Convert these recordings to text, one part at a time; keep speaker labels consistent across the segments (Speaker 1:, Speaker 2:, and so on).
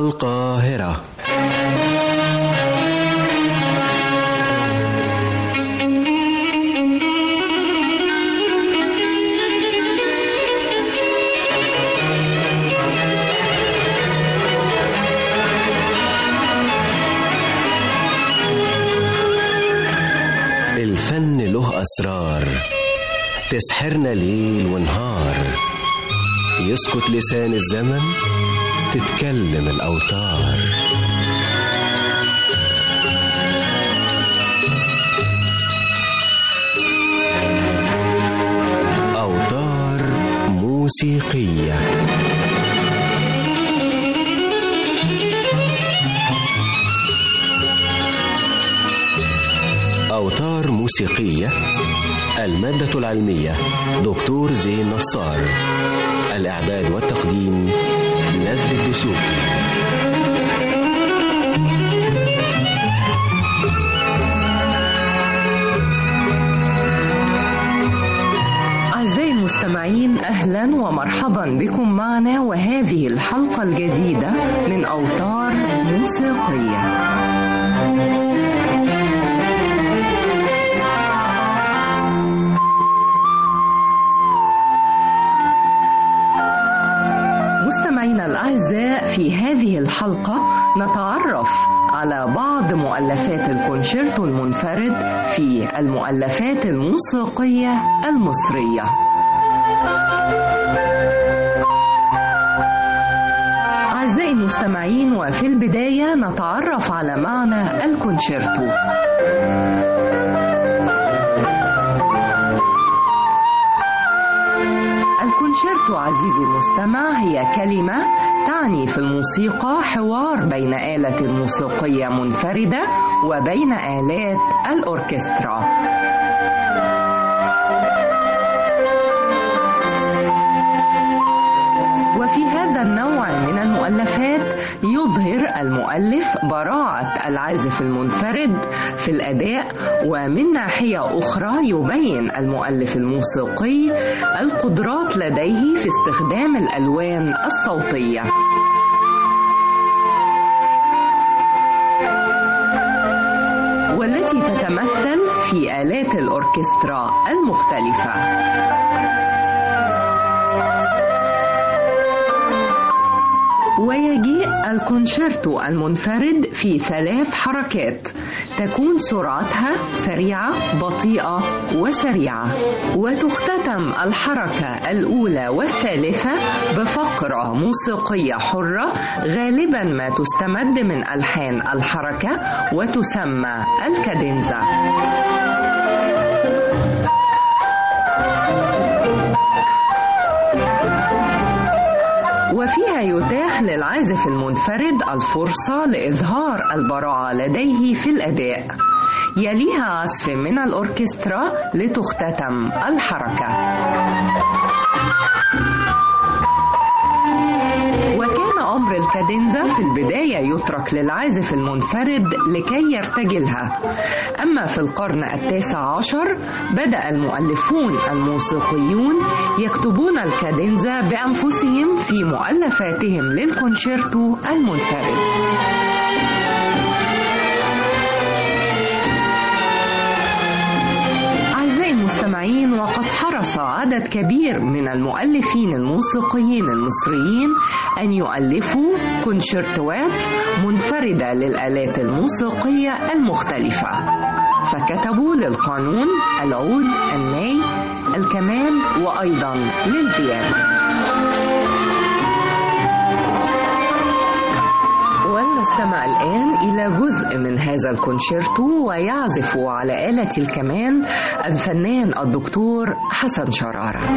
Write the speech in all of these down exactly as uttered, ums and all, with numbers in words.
Speaker 1: القاهرة. الفن له أسرار تسحرنا ليل ونهار، يسكت لسان الزمن تتكلم الأوتار. أوتار موسيقية. أوتار موسيقية. المادة العلمية دكتور زين نصار. الإعداد والتقديم نزل الدسوقي.
Speaker 2: أعزائي المستمعين، أهلا ومرحبا بكم معنا وهذه الحلقة الجديدة من أوتار موسيقية. مستمعينا الأعزاء، في هذه الحلقة نتعرف على بعض مؤلفات الكونشيرتو المنفرد في المؤلفات الموسيقية المصرية. أعزائي المستمعين، وفي البداية نتعرف على معنى الكونشيرتو. الكونشيرتو عزيزي المستمع هي كلمة تعني في الموسيقى حوار بين آلة موسيقية منفردة وبين آلات الأوركسترا. وفي هذا النوع من المؤلفات يظهر المؤلف براعة العازف المنفرد في الأداء، ومن ناحية أخرى يبين المؤلف الموسيقي القدرات لديه في استخدام الألوان الصوتية. والتي تتمثل في آلات الأوركسترا المختلفة. ويجيء الكونشيرتو المنفرد في ثلاث حركات تكون سرعتها سريعة بطيئة وسريعة، وتختتم الحركة الأولى والثالثة بفقرة موسيقية حرة غالبا ما تستمد من ألحان الحركة وتسمى الكادنزا. وفيها يتاح للعازف المنفرد الفرصة لإظهار البراعة لديه في الأداء، يليها عزف من الأوركسترا لتختتم الحركة. وكان أمر الكادنزا في البداية يترك للعازف المنفرد لكي يرتجلها، أما في القرن التاسع عشر بدأ المؤلفون الموسيقيون يكتبون الكادنزا بأنفسهم في مؤلفاتهم للكونشيرتو المنفرد. المستمعين، وقد حرص عدد كبير من المؤلفين الموسيقيين المصريين أن يؤلفوا كونشيرتوات منفردة للآلات الموسيقية المختلفة، فكتبوا للقانون، العود، الناي، الكمان، وأيضا للبيانو. ولنستمع الآن إلى جزء من هذا الكونشيرتو، ويعزف على آلة الكمان الفنان الدكتور حسن شرارة.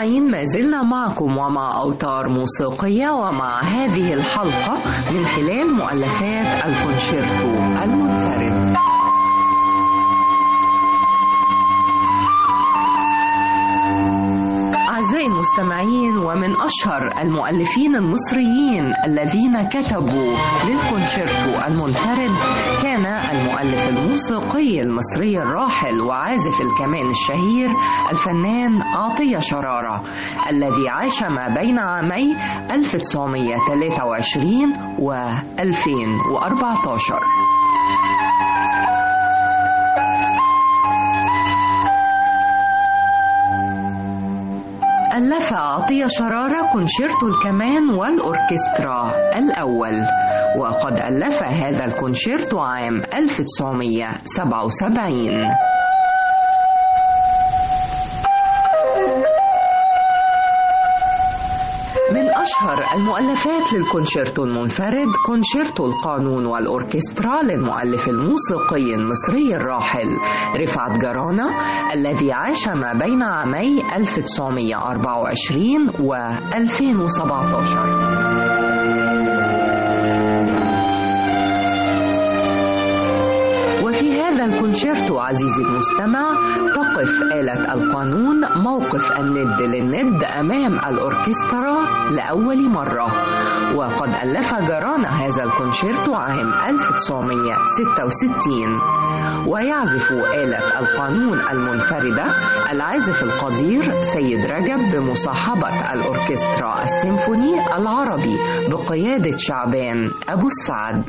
Speaker 2: مستمعين، ما زلنا معكم ومع أوتار موسيقية، ومع هذه الحلقة من خلال مؤلفات الكونشيرتو المنفرد. أعزائي المستمعين، ومن أشهر المؤلفين المصريين الذين كتبوا للكونشيرتو المنفرد كان المؤلف الموسيقي المصري الراحل وعازف الكمان الشهير الفنان عطية شرارة، الذي عاش ما بين عامي ألف وتسعمائة وثلاثة وعشرين و ألفين وأربعة عشر. ألف عطية شرارة كونشيرتو الكمان والأوركسترا الأول، وقد ألف هذا الكونشيرتو عام ألف وتسعمائة وسبعة وسبعين. من أشهر المؤلفات للكونشيرتو المنفرد كونشيرتو القانون والأوركسترا للمؤلف الموسيقي المصري الراحل رفعت جرانة، الذي عاش ما بين عامي ألف وتسعمائة وأربعة وعشرين و ألفين وسبعة عشر. وفي هذا الكونشيرتو عزيزي المستمع تقف آلة القانون موقف الند للند أمام الأوركسترا لأول مرة، وقد ألف جرانة هذا الكونشيرتو عام ألف وتسعمائة وستة وستين. ويعزف آلة القانون المنفردة العازف القدير سيد رجب بمصاحبة الأوركسترا السيمفوني العربي بقيادة شعبان أبو السعد.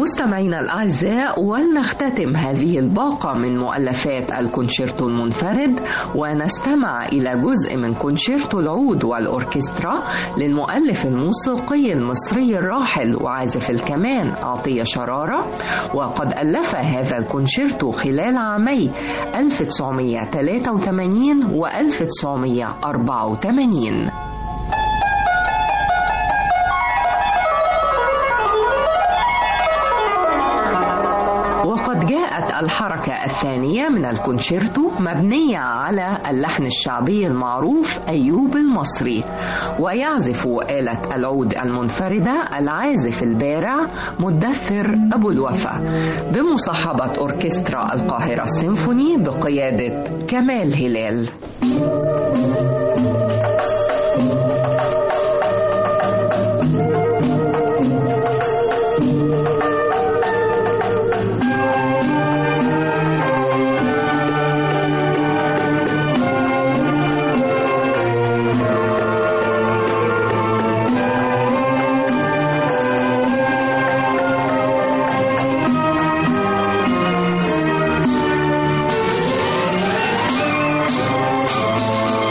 Speaker 2: مستمعينا الأعزاء، ولنختتم هذه الباقة من مؤلفات الكونشيرتو المنفرد ونستمع إلى جزء من كونشيرتو العود والأوركسترا للمؤلف الموسيقي المصري الراحل وعازف الكمان عطية شرارة، وقد ألف هذا الكونشيرتو خلال عامي ألف وتسعمائة وثلاثة وثمانين و ألف وتسعمائة وأربعة وثمانين. وقد جاءت الحركة الثانية من الكونشيرتو مبنية على اللحن الشعبي المعروف أيوب المصري، ويعزف آلة العود المنفردة العازف البارع مدثر أبو الوفا بمصاحبة أوركسترا القاهرة السيمفوني بقيادة كمال هلال.
Speaker 3: Thank you.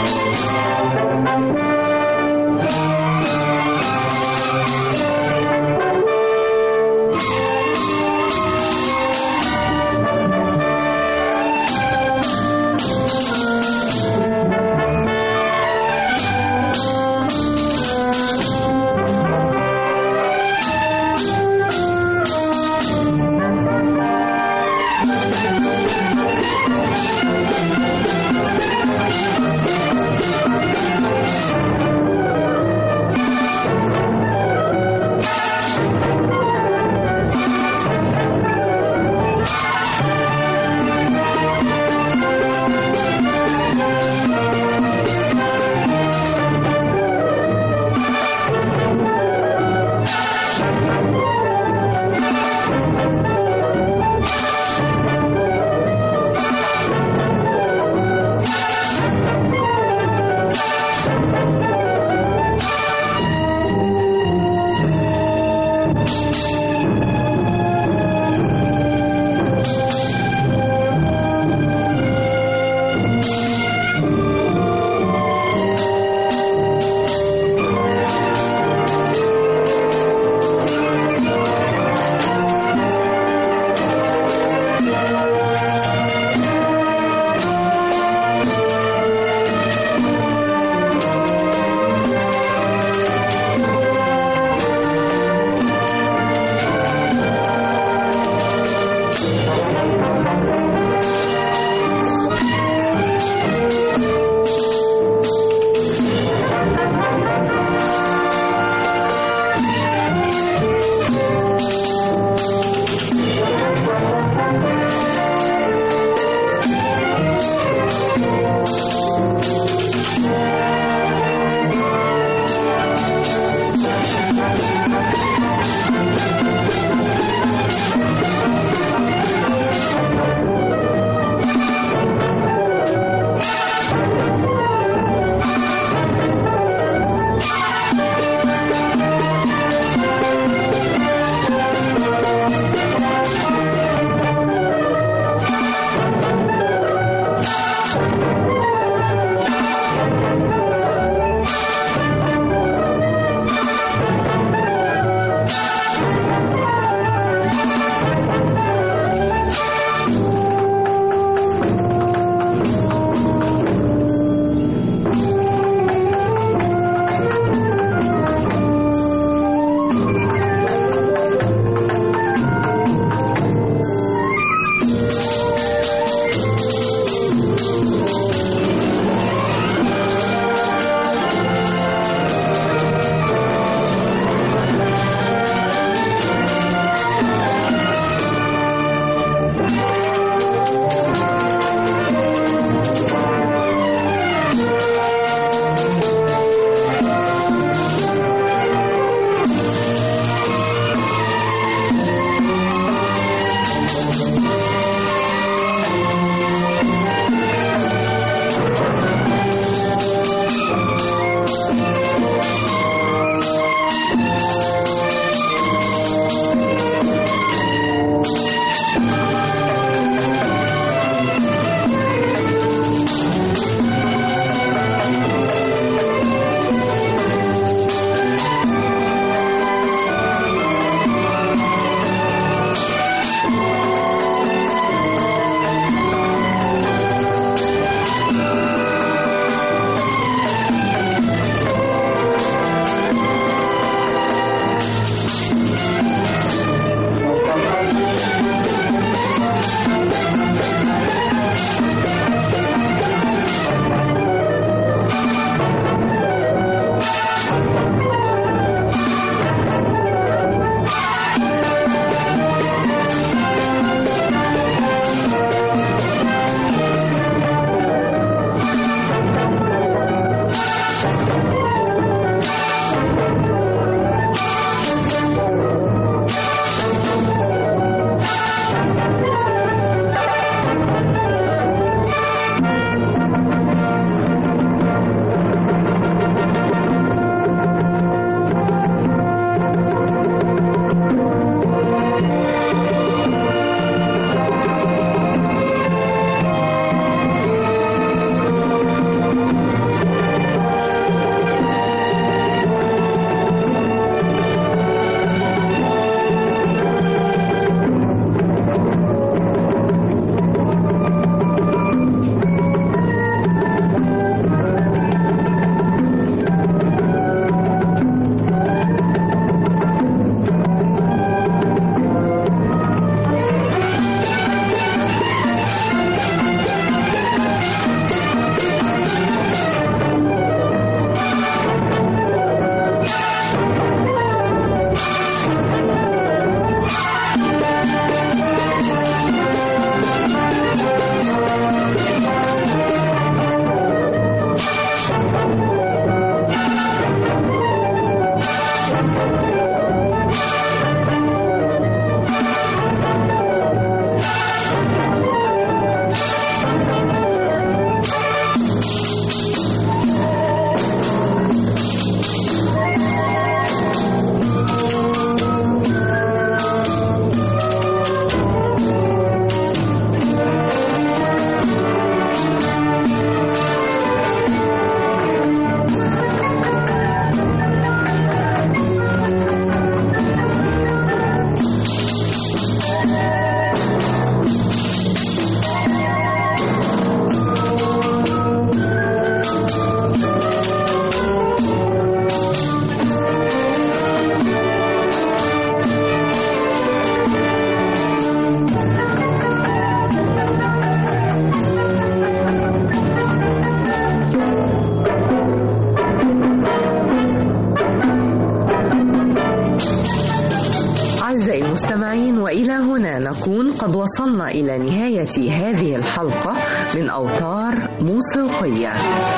Speaker 2: أعزائي المستمعين، وإلى هنا نكون قد وصلنا إلى نهاية هذه الحلقة من أوتار موسيقية،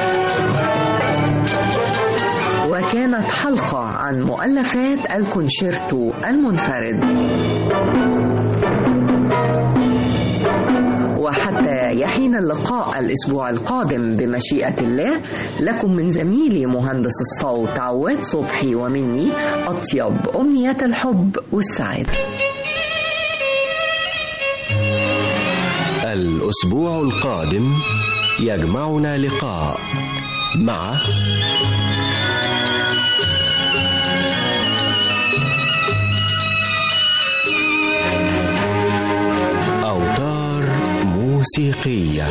Speaker 2: وكانت حلقة عن مؤلفات الكونشيرتو المنفرد. وحتى يحين اللقاء الأسبوع القادم بمشيئة الله، لكم من زميلي مهندس الصوت عواد صبحي ومني أطيب أمنيات الحب والسعادة.
Speaker 1: الأسبوع القادم يجمعنا لقاء مع أوتار موسيقية.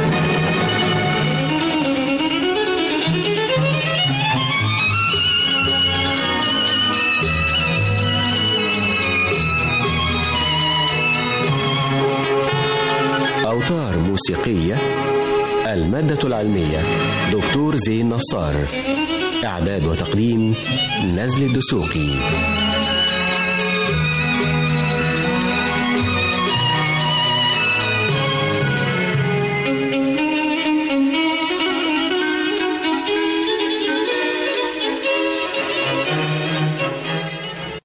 Speaker 1: أوتار موسيقية، المادة العلمية دكتور زين نصار، إعداد وتقديم نزل الدسوقي.